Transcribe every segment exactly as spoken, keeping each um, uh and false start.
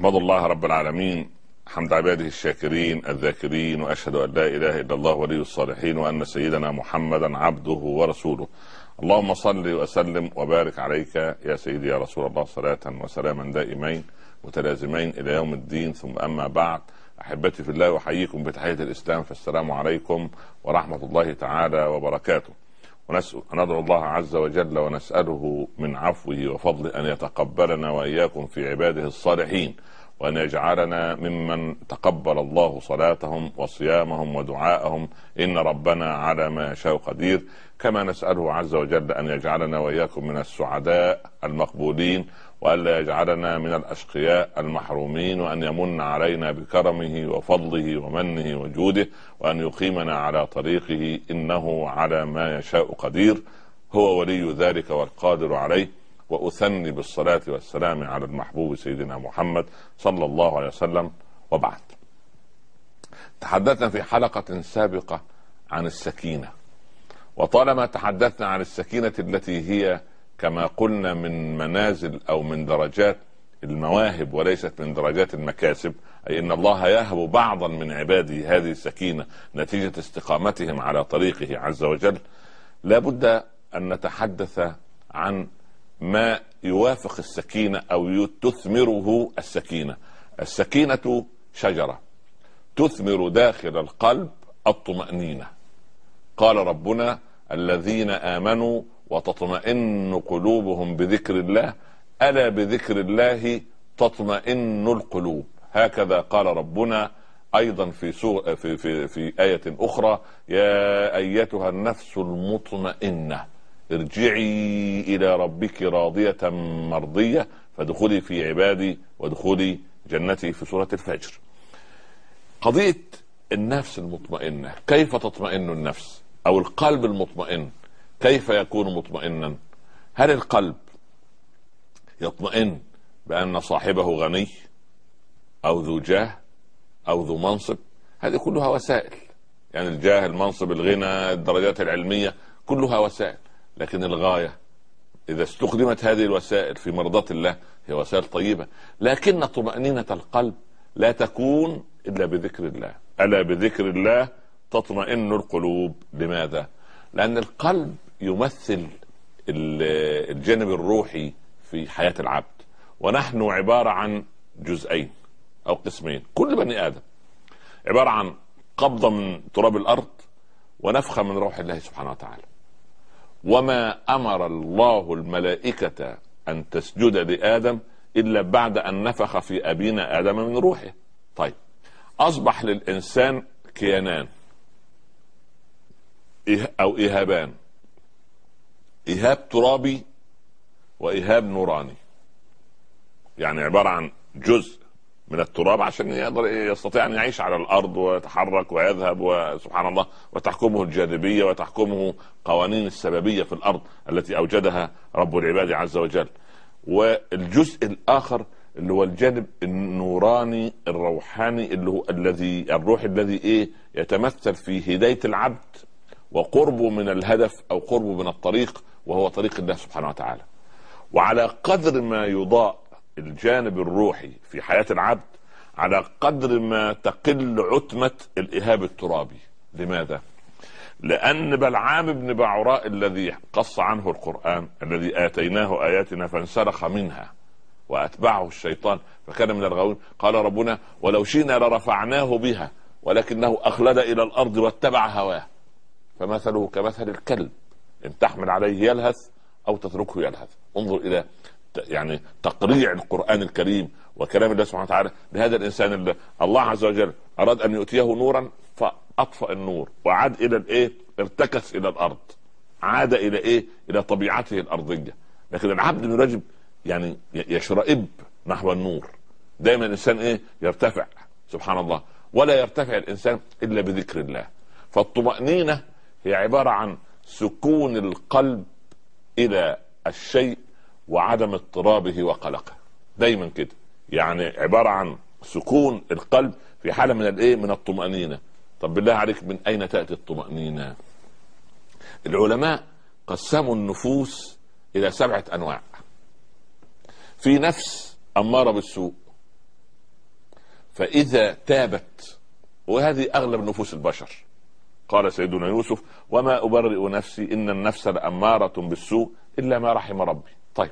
أحمد الله رب العالمين حمد عباده الشاكرين الذاكرين، وأشهد أن لا إله إلا الله ولي الصالحين، وأن سيدنا محمدا عبده ورسوله. اللهم صل وسلم وبارك عليك يا سيدي يا رسول الله، صلاة وسلاما دائمين متلازمين إلى يوم الدين. ثم أما بعد، أحبتي في الله، وحييكم بتحية الإسلام، فالسلام عليكم ورحمة الله تعالى وبركاته. وندعو الله عز وجل ونسأله من عفوه وفضله أن يتقبلنا وإياكم في عباده الصالحين، وأن يجعلنا ممن تقبل الله صلاتهم وصيامهم ودعاءهم، إن ربنا على ما يشاء قدير. كما نسأله عز وجل أن يجعلنا وإياكم من السعداء المقبولين، وألا يجعلنا من الأشقياء المحرومين، وأن يمن علينا بكرمه وفضله ومنه وجوده، وأن يقيمنا على طريقه، إنه على ما يشاء قدير. هو ولي ذلك والقادر عليه. وأثني بالصلاة والسلام على المحبوب سيدنا محمد صلى الله عليه وسلم. وبعد، تحدثنا في حلقة سابقة عن السكينة، وطالما تحدثنا عن السكينة التي هي كما قلنا من منازل أو من درجات المواهب وليست من درجات المكاسب، أي إن الله يهب بعضا من عباده هذه السكينة نتيجة استقامتهم على طريقه عز وجل، لا بد أن نتحدث عن ما يوافق السكينة أو تثمره السكينة. السكينة شجرة تثمر داخل القلب الطمأنينة. قال ربنا: الذين آمنوا وتطمئن قلوبهم بذكر الله، ألا بذكر الله تطمئن القلوب. هكذا قال ربنا أيضا في, سورة في, في, في آية أخرى: يا أيتها النفس المطمئنة ارجعي إلى ربك راضية مرضية فادخلي في عبادي وادخلي جنتي، في سورة الفجر. قضية النفس المطمئنة، كيف تطمئن النفس؟ أو القلب المطمئن كيف يكون مطمئنا؟ هل القلب يطمئن بأن صاحبه غني أو ذو جاه أو ذو منصب؟ هذه كلها وسائل، يعني الجاه، المنصب، الغنى، الدرجات العلمية، كلها وسائل. لكن الغاية إذا استخدمت هذه الوسائل في مرضاة الله هي وسائل طيبة. لكن طمأنينة القلب لا تكون إلا بذكر الله. ألا بذكر الله تطمئن القلوب. لماذا؟ لأن القلب يمثل الجانب الروحي في حياة العبد، ونحن عبارة عن جزئين أو قسمين. كل بني آدم عبارة عن قبضة من تراب الأرض ونفخة من روح الله سبحانه وتعالى. وما أمر الله الملائكة أن تسجد لآدم إلا بعد أن نفخ في أبينا آدم من روحه. طيب، أصبح للإنسان كيانان أو إيهابان: إيهاب ترابي وإيهاب نوراني. يعني عبارة عن جزء من التراب عشان يقدر يستطيع أن يعيش على الأرض ويتحرك ويذهب، وسبحان الله، وتحكمه الجاذبية وتحكمه قوانين السببية في الأرض التي أوجدها رب العباد عز وجل. والجزء الآخر اللي هو الجانب النوراني الروحاني، اللي هو الذي الروح الذي إيه يتمثل في هداية العبد وقربه من الهدف أو قربه من الطريق، وهو طريق الله سبحانه وتعالى. وعلى قدر ما يضاء الجانب الروحي في حياة العبد، على قدر ما تقل عتمة الإيهاب الترابي. لماذا؟ لأن بلعام بن بعوراء الذي قص عنه القرآن، الذي آتيناه آياتنا فانسلخ منها وأتبعه الشيطان فكان من الغاوين، قال ربنا: ولو شئنا لرفعناه بها ولكنه أخلد إلى الأرض واتبع هواه فمثله كمثل الكلب إن تحمل عليه يلهث أو تتركه يلهث. انظر إلى يعني تقريع القرآن الكريم وكلام الله سبحانه وتعالى لهذا الإنسان اللي الله عز وجل أراد أن يؤتيه نورا فأطفأ النور وعاد إلى الإيه؟ ارتكس إلى الأرض، عاد إلى إيه؟ إلى طبيعته الأرضية. لكن العبد يجب يعني يشرئب نحو النور. دائما الإنسان إيه؟ يرتفع، سبحان الله، ولا يرتفع الإنسان إلا بذكر الله. فالطمأنينة هي عبارة عن سكون القلب إلى الشيء وعدم اضطرابه وقلقه. دايما كده، يعني عبارة عن سكون القلب في حالة من الايه؟ من الطمأنينة. طب بالله عليك، من اين تأتي الطمأنينة؟ العلماء قسموا النفوس الى سبعة انواع. في نفس امارة بالسوء، فإذا تابت، وهذه أغلب نفوس البشر، قال سيدنا يوسف: وما أبرئ نفسي إن النفس لأمارة بالسوء إلا ما رحم ربي. طيب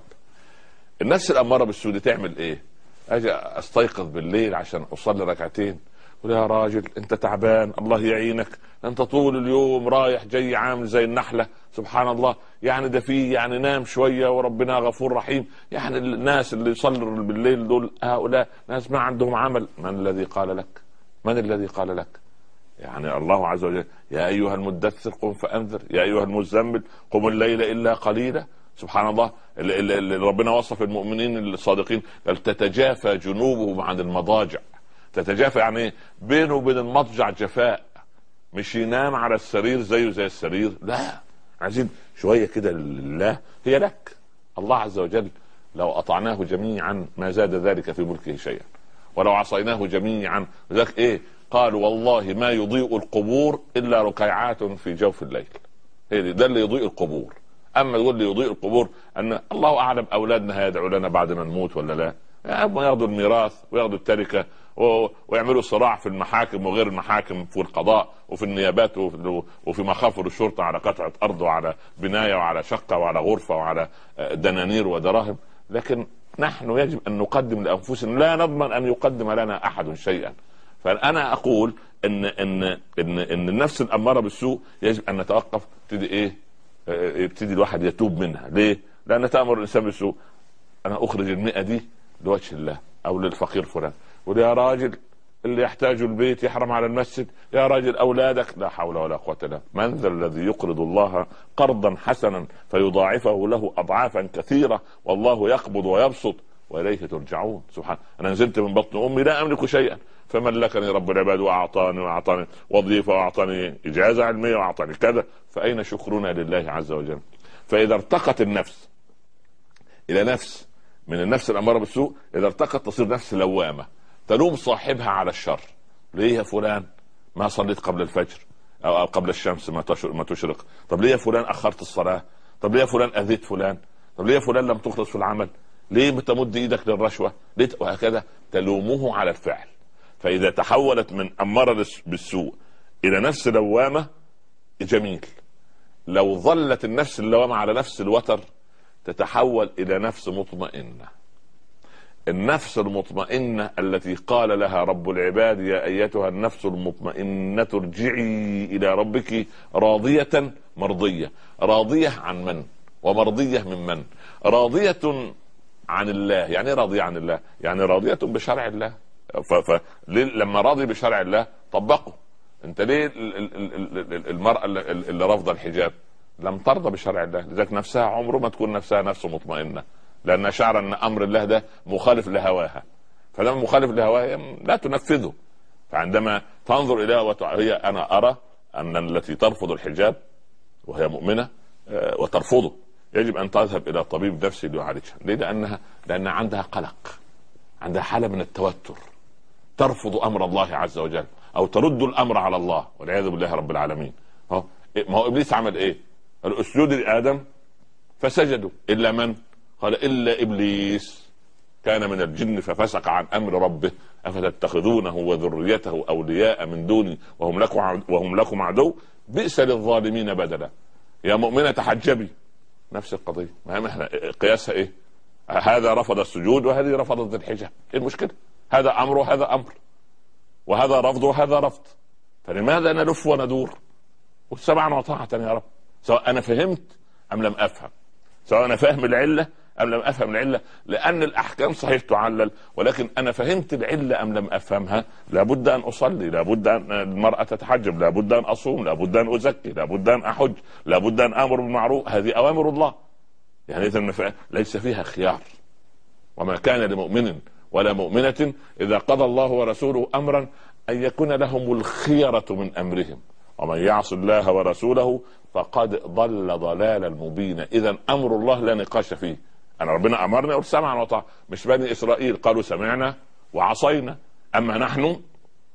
النفس الأمارة بالسوء دي تعمل إيه؟ أجي أستيقظ بالليل عشان أصلي ركعتين، يا راجل انت تعبان الله يعينك، انت طول اليوم رايح جاي عامل زي النحلة، سبحان الله، يعني ده فيه يعني نام شوية وربنا غفور رحيم. يعني الناس اللي يصلوا بالليل دول هؤلاء ناس ما عندهم عمل. من الذي قال لك؟ من الذي قال لك؟ يعني الله عز وجل: يا أيها المدثر قم فأنذر، يا أيها المزمل قم الليل إلا قليلا. سبحان الله، اللي ربنا وصف المؤمنين الصادقين قال: تتجافى جنوبهم عن المضاجع. تتجافى يعني بينه وبين المضجع جفاء، مش ينام على السرير زيه زي السرير، لا، عايزين شوية كده لله. هي لك الله عز وجل لو أطعناه جميعا ما زاد ذلك في ملكه شيئا، ولو عصيناه جميعا ذاك إيه؟ قالوا والله ما يضيء القبور إلا ركيعات في جوف الليل. هي ده اللي يضيء القبور. أما تقول لي يضيء القبور أن الله أعلم أولادنا هيدعوا لنا بعد ما نموت ولا لا، أما ياخذوا الميراث وياخذوا التركة ويعملوا صراع في المحاكم وغير المحاكم، في القضاء وفي النيابات وفي مخافر الشرطة على قطعة أرض وعلى بناية وعلى شقة وعلى غرفة وعلى دنانير ودراهم. لكن نحن يجب أن نقدم لأنفسنا، لا نضمن أن يقدم لنا أحد شيئا. فأنا أقول إن إن إن إن النفس الأمارة بالسوء يجب أن نتوقف. تبتدي إيه؟ يبتدي الواحد يتوب منها. ليه؟ لأن تأمر الإنسان بالسوء. أنا أخرج المئة دي لوجه الله أو للفقير فلان، ويا راجل اللي يحتاج البيت يحرم على المسجد، يا راجل أولادك، لا حول ولا قوة إلا بالله. من ذا الذي يقرض الله قرضا حسنا فيضاعفه له أضعافا كثيرة والله يقبض ويبسط وإليه ترجعون. سبحان، أنا نزلت من بطن أمي لا أملك شيئا فملكني رب العباد وأعطاني وأعطاني وظيفة وأعطاني إجازة علمية وأعطاني كذا، فأين شكرنا لله عز وجل؟ فإذا ارتقت النفس إلى نفس من النفس الأمارة بالسوء، إذا ارتقت تصير نفس لوامة تلوم صاحبها على الشر. ليه يا فلان ما صليت قبل الفجر أو قبل الشمس ما تشرق؟ طب ليه يا فلان أخرت الصلاة؟ طب ليه يا فلان أذيت فلان؟ طب ليه يا فلان لم تخلص في العمل؟ ليه بتمد إيدك للرشوة؟ ليه؟ وهكذا تلومه على الفعل. فإذا تحولت من أمارة بالسوء إلى نفس لوامة جميل. لو ظلت النفس اللوامة على نفس الوتر تتحول إلى نفس مطمئنة. النفس المطمئنة التي قال لها رب العباد: يا أيتها النفس المطمئنة ارجعي إلى ربك راضية مرضية. راضية عن من؟ ومرضية من من؟ راضية عن الله. يعني راضية عن الله يعني راضية بشرع الله. فلما راضي بشرع الله طبقه. انت ليه المرأة اللي رافضة الحجاب لم ترضى بشرع الله؟ لذلك نفسها عمره ما تكون نفسها نفس مطمئنة، لأن شعر أن أمر الله ده مخالف لهواها، فلما مخالف لهواها لا تنفذه. فعندما تنظر إليها وهي أنا أرى أن التي ترفض الحجاب وهي مؤمنة وترفضه يجب أن تذهب إلى طبيب نفسي ليعالجها. ليه؟ لأنها لأن عندها قلق، عندها حالة من التوتر، ترفض أمر الله عز وجل أو ترد الأمر على الله والعياذ بالله رب العالمين. ما هو إبليس عمل إيه؟ الأسجود لآدم فسجدوا إلا من؟ قال إلا إبليس كان من الجن ففسق عن أمر ربه أفتتخذونه وذريته أولياء من دوني وهم لكم وهم لكم عدو بئس للظالمين بدلا. يا مؤمنة تحجبي، نفس القضية. ما احنا قياسها إيه؟ هذا رفض السجود وهذه رفضت الحجاب. إيه المشكلة؟ هذا أمر وهذا أمر، وهذا رفض وهذا رفض، فلماذا نلف وندور؟ والسمعا وطاعة يا رب، سواء أنا فهمت أم لم أفهم، سواء أنا فاهم العلة أم لم أفهم العلة. لأن الأحكام صحيح تعلل، ولكن أنا فهمت العلة أم لم أفهمها. لابد أن أصلي، لابد أن المرأة تتحجب، لابد أن أصوم، لابد أن أزكي، لابد أن أحج، لابد أن أمر بالمعروف. هذه أوامر الله، يعني إذا ليس فيها خيار. وما كان لمؤمن ولا مؤمنة إذا قضى الله ورسوله أمرا أن يكون لهم الخيرة من أمرهم ومن يعص الله ورسوله فقد ضل ضلالا مبينا. إذا أمر الله لا نقاش فيه. أنا ربنا أمرنا أقول سمعنا وطاعة، مش بني إسرائيل قالوا سمعنا وعصينا. أما نحن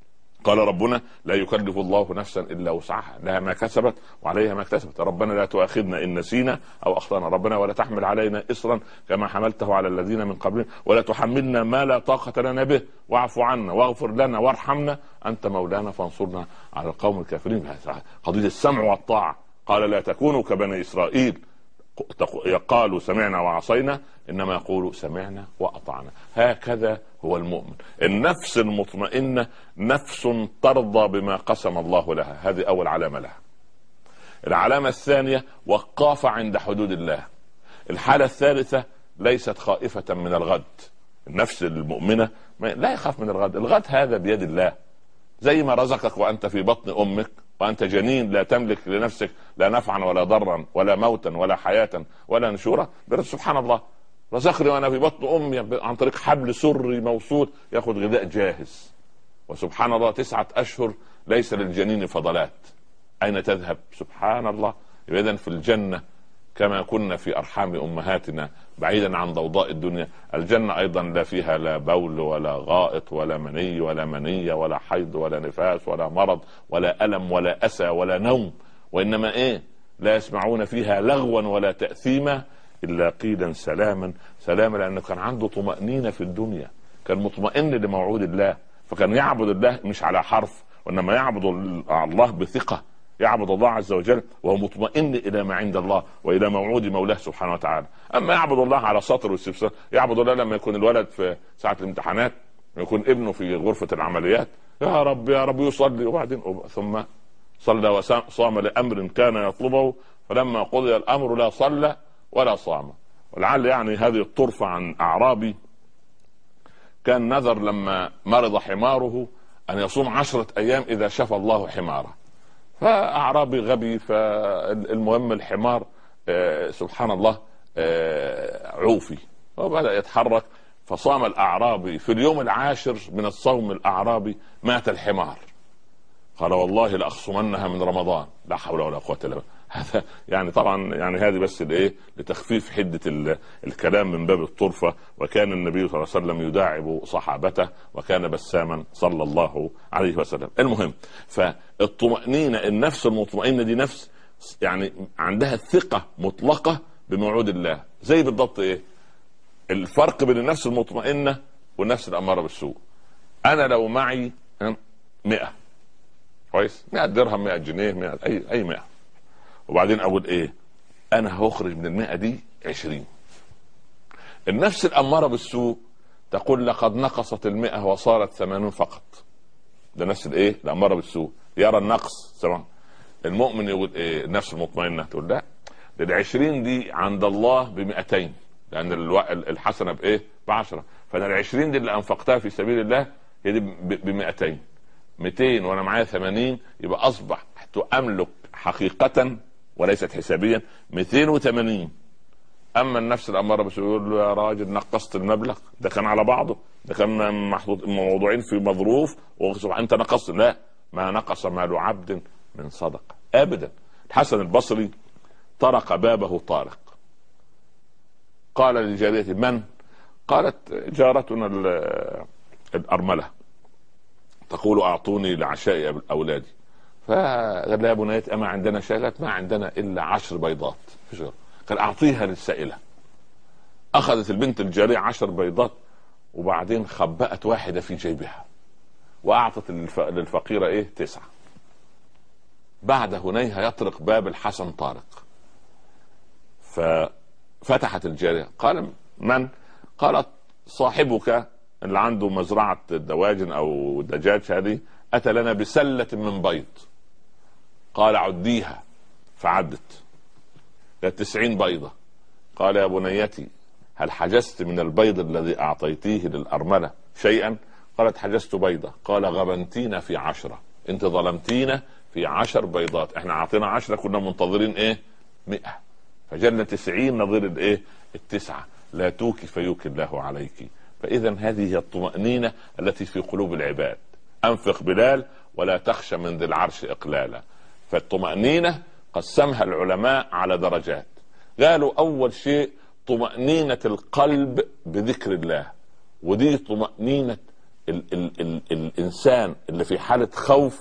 قال ربنا لا يكلف الله نفسا الا وسعها، لها ما كسبت وعليها ما اكتسبت. ربنا لا تؤاخذنا ان نسينا او اخطانا، ربنا ولا تحمل علينا اصرا كما حملته على الذين من قبلنا، ولا تحملنا ما لا طاقه لنا به، واعف عنا واغفر لنا وارحمنا انت مولانا فانصرنا على القوم الكافرين. قضيه السمع والطاعه، قال لا تكونوا كبني اسرائيل قالوا سمعنا وعصينا، انما يقولوا سمعنا واطعنا. هكذا هو المؤمن. النفس المطمئنه نفس ترضى بما قسم الله لها، هذه اول علامه لها. العلامه الثانيه وقافه عند حدود الله. الحاله الثالثه ليست خائفه من الغد. النفس المؤمنه لا يخاف من الغد، الغد هذا بيد الله. زي ما رزقك وانت في بطن امك وانت جنين لا تملك لنفسك لا نفعا ولا ضرا ولا موتا ولا حياه ولا نشورا، سبحان الله رزقني وانا في بطن امي عن طريق حبل سري موصول ياخذ غذاء جاهز. وسبحان الله تسعه اشهر ليس للجنين فضلات، اين تذهب؟ سبحان الله. اذا في الجنه كما كنا في ارحام امهاتنا بعيدا عن ضوضاء الدنيا، الجنه ايضا لا فيها لا بول ولا غائط ولا مني ولا منيه ولا حيض ولا نفاس ولا مرض ولا الم ولا اسى ولا نوم، وانما ايه؟ لا يسمعون فيها لغوا ولا تاثيما الا قيلا سلاما سلاما، لانه كان عنده طمانينه في الدنيا، كان مطمئن لموعود الله، فكان يعبد الله مش على حرف، وانما يعبد الله بثقه، يعبد الله عز وجل وهو مطمئن الى ما عند الله والى موعود مولاه سبحانه وتعالى. اما يعبد الله على سطر واستفسار، يعبد الله لما يكون الولد في ساعه الامتحانات، يكون ابنه في غرفه العمليات، يا رب يا رب يصلي، وبعدين ثم صلى وصام لامر كان يطلبه، فلما قضي الامر لا صلى ولا صام. ولعل يعني هذه الطرفه عن اعرابي كان نذر لما مرض حماره ان يصوم عشرة ايام اذا شفى الله حماره، فاعرابي غبي، فالمهم الحمار آه سبحان الله آه عوفي وبدأ يتحرك، فصام الاعرابي في اليوم العاشر من الصوم الاعرابي مات الحمار، قال والله لاخصمنها من رمضان، لا حول ولا قوه الا بالله. هذا يعني طبعا يعني هذه بس الايه لتخفيف حده الكلام من باب الطرفه. وكان النبي صلى الله عليه وسلم يداعب صحابته وكان بساما صلى الله عليه وسلم. المهم فالطمأنينة، النفس المطمئنة دي نفس يعني عندها ثقة مطلقة بموعود الله. زي بالضبط ايه الفرق بين النفس المطمئنة والنفس الأمارة بالسوء؟ انا لو معي مئة كويس، مئة درهم، مئة جنيه، مئة اي اي مئة، وبعدين اقول ايه؟ انا هخرج من المئة دي عشرين. النفس الأمارة بالسوء تقول لقد نقصت المئة وصارت ثمانون فقط. ده نفس الايه الأمارة بالسوء، يرى النقص سواء. المؤمن يقول ايه؟ النفس المطمئنة تقول لا، العشرين دي عند الله بمئتين، لأن الحسنة بايه؟ بعشرة، فانا العشرين دي اللي انفقتها في سبيل الله هي دي بمئتين، مئتين وانا معايا ثمانين، يبقى اصبح املك حقيقة وليست حسابيا مئتين وثمانين. اما النفس الاماره بس يقول له يا راجل نقصت المبلغ، ده كان على بعضه، ده كان محطوط موضوعين في مظروف وانت نقصت. لا، ما نقص مال عبد من صدقه ابدا. الحسن البصري طرق بابه طارق، قال للجاريه من؟ قالت جارتنا الارمله تقول اعطوني لعشاء اولادي. فقال لها يا بنيتي اما عندنا شيء؟ قالت ما عندنا الا عشر بيضات. قال اعطيها للسائله. اخذت البنت الجاريه عشر بيضات وبعدين خبأت واحده في جيبها واعطت للفقيره ايه؟ تسعه. بعد هنيها يطرق باب الحسن طارق، ففتحت الجاريه. قال من؟ قالت صاحبك اللي عنده مزرعه دواجن او دجاج هذه اتى لنا بسله من بيض. قال عديها، فعدت تسعين بيضة. قال يا بنيتي هل حجزت من البيض الذي أعطيتيه للأرملة شيئا؟ قالت حجزت بيضة. قال غبنتينا في عشرة، انت ظلمتينا في عشر بيضات، احنا عطينا عشرة كنا منتظرين ايه؟ مئة، فجلنا تسعين نظير الايه؟ التسعة. لا توكي فيوكي الله عليك. فإذا هذه هي الطمأنينة التي في قلوب العباد. أنفق بلال ولا تخشى من ذي العرش إقلالا. فالطمأنينة قسمها العلماء على درجات. قالوا أول شيء طمأنينة القلب بذكر الله، ودي طمأنينة ال ال ال الانسان اللي في حالة خوف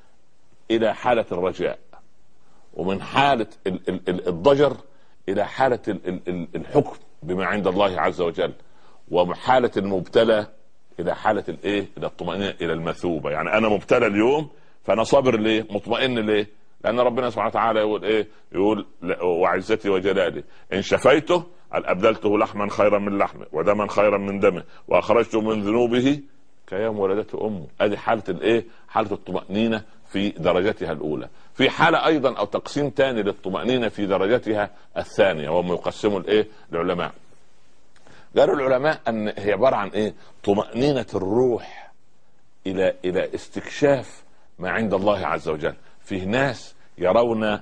الى حالة الرجاء، ومن حالة ال ال الضجر الى حالة ال ال الحكم بما عند الله عز وجل، وحالة المبتلى الى حالة الايه الى الطمأنينة الى المثوبة. يعني انا مبتلى اليوم فانا صابر ليه؟ مطمئن ليه؟ لان ربنا سبحانه وتعالى يقول ايه؟ يقول وعزتي وجلالي ان شفيته ابدلته لحما خيرا من لحمه ودما خيرا من دمه واخرجته من ذنوبه كيوم ولدته امه. ادي حالة الايه؟ حالة الطمأنينة في درجتها الاولى. في حالة ايضا او تقسيم ثاني للطمأنينة في درجتها الثانية، وهم يقسموا الايه العلماء. قالوا العلماء ان هي عبارة عن ايه؟ طمأنينة الروح الى الى استكشاف ما عند الله عز وجل. فيه ناس يرون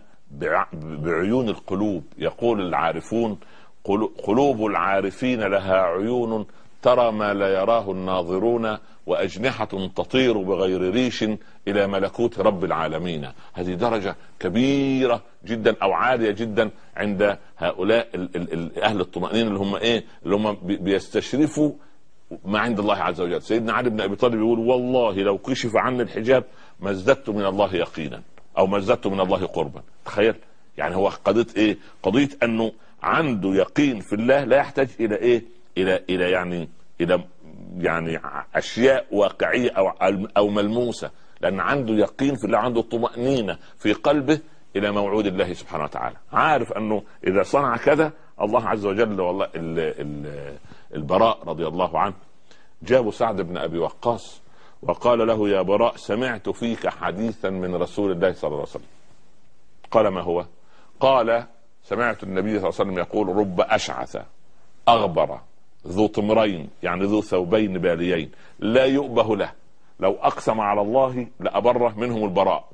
بعيون القلوب، يقول العارفون قلوب العارفين لها عيون ترى ما لا يراه الناظرون وأجنحة تطير بغير ريش إلى ملكوت رب العالمين. هذه درجة كبيرة جدا أو عالية جدا عند هؤلاء ال ال ال أهل الطمأنينة اللي هم إيه؟ اللي هم بيستشرفوا ما عند الله عز وجل. سيدنا علي بن أبي طالب يقول والله لو كشف عني الحجاب ما ازددت من الله يقينا أو ما ازددت من الله قربا. تخيل يعني هو قضية إيه؟ قضية أنه عنده يقين في الله لا يحتاج إلى إيه؟ إلى إلى يعني إلى يعني أشياء واقعية أو أو ملموسة، لأن عنده يقين في الله، عنده طمأنينة في قلبه إلى موعود الله سبحانه وتعالى. عارف أنه إذا صنع كذا الله عز وجل. والله ال ال البراء رضي الله عنه جابوا سعد بن أبي وقاص وقال له يا براء سمعت فيك حديثا من رسول الله صلى الله عليه وسلم. قال ما هو؟ قال سمعت النبي صلى الله عليه وسلم يقول رب أشعث أغبر ذو طمرين، يعني ذو ثوبين باليين لا يؤبه له لو أقسم على الله لأبره منهم البراء.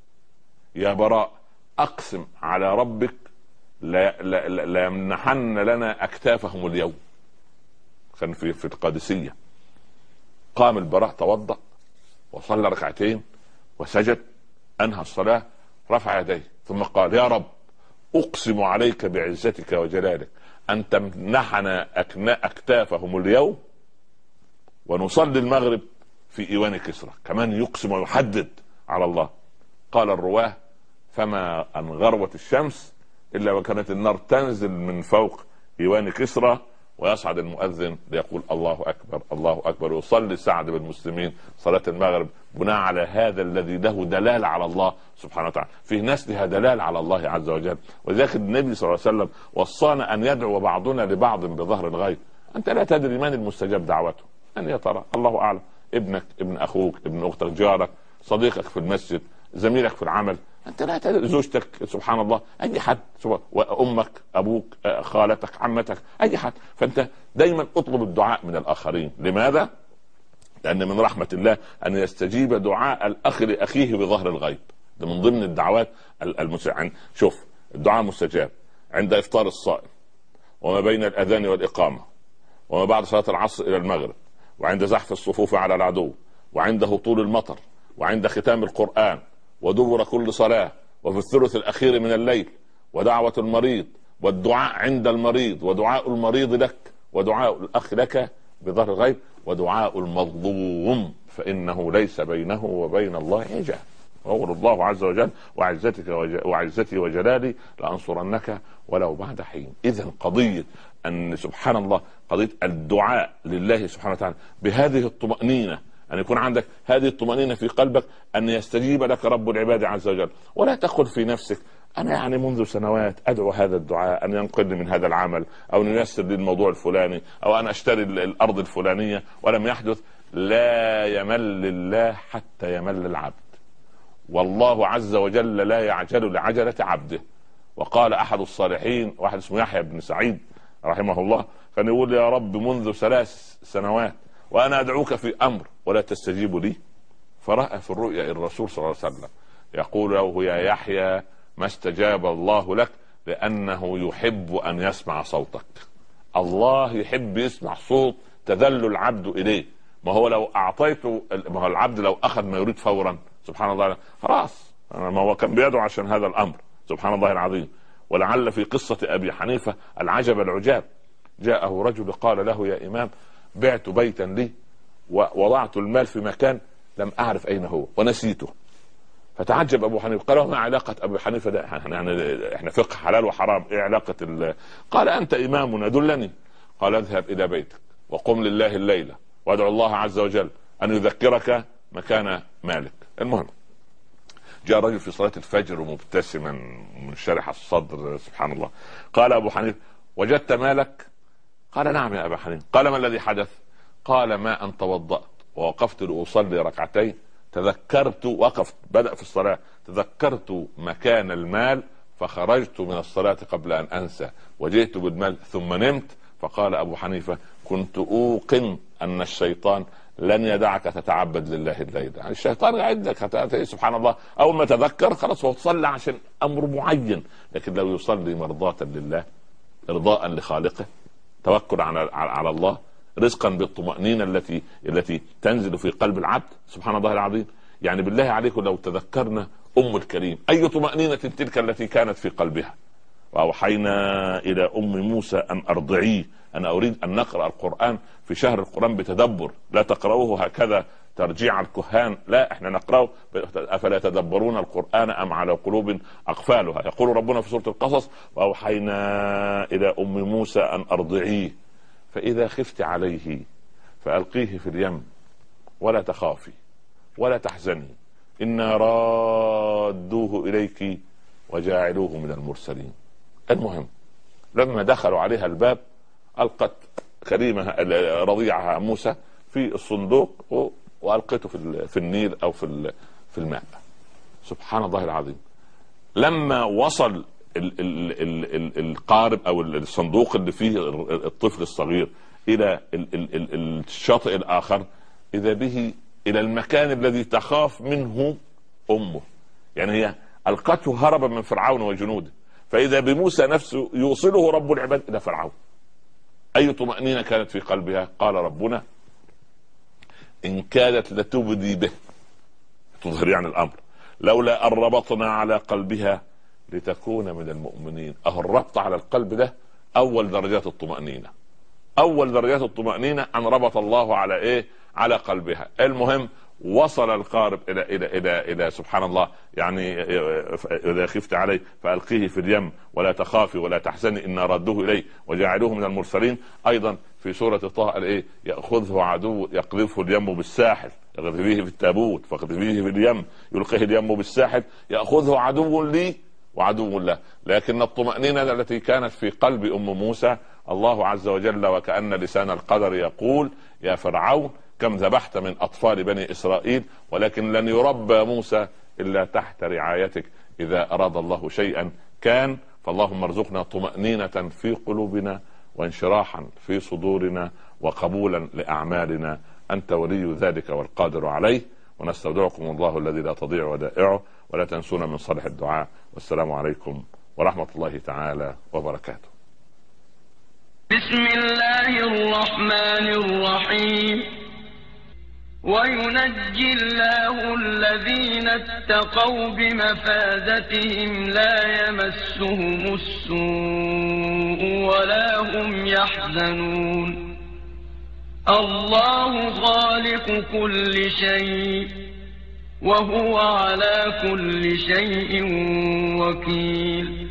يا براء أقسم على ربك لا, لا, لا, لا يمنحن لنا أكتافهم اليوم. كان في, في القادسية. قام البراء توضأ وصلى ركعتين وسجد، أنهى الصلاة، رفع يديه ثم قال يا رب أقسم عليك بعزتك وجلالك أن تمنحنا أكتافهم اليوم ونصلي المغرب في إيوان كسرى. كمان يقسم ويحدد على الله. قال الرواه فما أن غربت الشمس إلا وكانت النار تنزل من فوق إيوان كسرى ويصعد المؤذن ليقول الله أكبر الله أكبر، ويصلي سعد بالمسلمين صلاة المغرب بناء على هذا الذي له دلالة على الله سبحانه وتعالى. فيه ناس لها دلالة على الله عز وجل. وذلك النبي صلى الله عليه وسلم وصانا أن يدعو بعضنا لبعض بظهر الغيب. أنت لا تدري من المستجاب دعوته، أن يا ترى الله أعلم. ابنك، ابن أخوك، ابن أختك، جارك، صديقك في المسجد، زميلك في العمل، أنت لا تدري، زوجتك، سبحان الله، أي حد، وأمك، أبوك، خالتك، عمتك، أي حد. فأنت دايما اطلب الدعاء من الآخرين. لماذا؟ لأن من رحمة الله أن يستجيب دعاء الأخ لأخيه بظهر الغيب. ده من ضمن الدعوات المستجابة. شوف الدعاء مستجاب عند إفطار الصائم، وما بين الأذان والإقامة، وما بعد صلاة العصر إلى المغرب، وعند زحف الصفوف على العدو، وعند هطول المطر، وعند ختام القرآن، ودبر كل صلاة، وفي الثلث الأخير من الليل، ودعوة المريض، والدعاء عند المريض، ودعاء المريض لك، ودعاء الأخ لك بظهر الغيب، ودعاء المظلوم فإنه ليس بينه وبين الله حجاب. يقول الله عز وجل وعزتك وعزتي وجلالي لأنصرنك ولو بعد حين. إذن قضية أن سبحان الله قضية الدعاء لله سبحانه وتعالى بهذه الطمأنينة، أن يكون عندك هذه الطمأنينة في قلبك أن يستجيب لك رب العباد عز وجل. ولا تقل في نفسك أنا يعني منذ سنوات أدعو هذا الدعاء أن ينقذني من هذا العمل، أو أن ييسر لي الموضوع الفلاني، أو أن أشتري الأرض الفلانية ولم يحدث. لا يمل الله حتى يمل العبد، والله عز وجل لا يعجل لعجلة عبده. وقال أحد الصالحين، واحد اسمه يحيى بن سعيد رحمه الله، كان يقول يا رب منذ ثلاث سنوات وأنا أدعوك في أمر ولا تستجيب لي. فرأى في الرؤيا الرسول صلى الله عليه وسلم يقول له يا يحيى ما استجاب الله لك لأنه يحب أن يسمع صوتك. الله يحب يسمع صوت تذل العبد إليه. ما هو لو أعطيته، ما هو العبد لو أخذ ما يريد فورا سبحان الله خلاص، ما هو كان بيدعو عشان هذا الأمر سبحان الله العظيم. ولعل في قصة أبي حنيفة العجب العجاب، جاءه رجل قال له يا إمام بعت بيتا لي ووضعت المال في مكان لم اعرف اين هو ونسيته. فتعجب ابو حنيفه، قال ما علاقه ابو حنيفه ده؟ يعني احنا فقه حلال وحرام، ايه علاقه ال... قال انت امامنا دلني. قال اذهب الى بيتك وقم لله الليله وادعو الله عز وجل ان يذكرك مكان مالك. المهم جاء رجل في صلاه الفجر مبتسما منشرح الصدر سبحان الله. قال ابو حنيفه وجدت مالك؟ قال نعم يا ابا حنيفه. قال ما الذي حدث؟ قال ما ان توضأت ووقفت لاصلي ركعتين تذكرت، وقفت بدأ في الصلاة، تذكرت مكان المال فخرجت من الصلاة قبل أن أنسى وجئت بالمال ثم نمت. فقال أبو حنيفة كنت أوقن أن الشيطان لن يدعك تتعبد لله الليلة. يعني الشيطان قاعد لك سبحان الله، أول ما تذكر خلاص هو تصلي عشان أمر معين، لكن لو يصلي مرضاة لله إرضاء لخالقه توكل على على الله رزقا بالطمأنينة التي التي تنزل في قلب العبد سبحان الله العظيم. يعني بالله عليكم لو تذكرنا أم الكريم أي طمأنينة تلك التي كانت في قلبها. وأوحينا إلى أم موسى أن أرضعيه. أنا أريد أن نقرأ القرآن في شهر القرآن بتدبر، لا تقرأوه هكذا ترجيع الكهان، لا احنا نقرأه أفلا يتدبرون القرآن أم على قلوب أقفالها. يقول ربنا في سورة القصص وأوحينا إلى أم موسى أن أرضعيه فإذا خفت عليه فألقيه في اليم ولا تخافي ولا تحزني إنا رادوه إليك وجاعلوه من المرسلين. المهم لما دخلوا عليها الباب ألقت كريمها رضيعها موسى في الصندوق وألقته في النيل أو في في الماء. سبحان الله العظيم. لما وصل ال ال ال ال القارب أو الصندوق اللي فيه الطفل الصغير إلى ال ال ال الشاطئ الآخر إذا به إلى المكان الذي تخاف منه أمه. يعني هي ألقته هربا من فرعون وجنوده، فإذا بموسى نفسه يوصله رب العباد إلى فرعون. أي طمأنينة كانت في قلبها؟ قال ربنا إن كادت لتبدي به، تظهر يعني الأمر، لولا أن ربطنا على قلبها لتكون من المؤمنين. أهو الربط على القلب ده أول درجات الطمأنينة. أول درجات الطمأنينة أن ربط الله على إيه؟ على قلبها. المهم وصل القارب إلى إلى إلى إلى سبحان الله، يعني إذا خفت عليه فألقيه في اليم ولا تخافي ولا تحزني إن ردوه إليه وجعلوه من المرسلين. أيضا في سورة طه إيه؟ يأخذه عدو يقذفه اليم بالساحل، يقذفيه في التابوت فقذفيه في اليم، يلقيه اليم بالساحل، يأخذه عدو لي وعدو له. لكن الطمأنينة التي كانت في قلب أم موسى الله عز وجل وكأن لسان القدر يقول يا فرعون كم ذبحت من أطفال بني إسرائيل ولكن لن يربى موسى إلا تحت رعايتك، إذا أراد الله شيئا كان. فاللهم ارزقنا طمأنينة في قلوبنا وانشراحا في صدورنا وقبولا لأعمالنا، أنت ولي ذلك والقادر عليه. ونستودعكم الله الذي لا تضيع ودائعه، ولا تنسونا من صالح الدعاء. والسلام عليكم ورحمة الله تعالى وبركاته. بسم الله الرحمن الرحيم. وينجي الله الذين اتقوا بمفازتهم لا يمسهم السوء ولا هم يحزنون. الله خالق كل شيء وهو على كل شيء وكيل.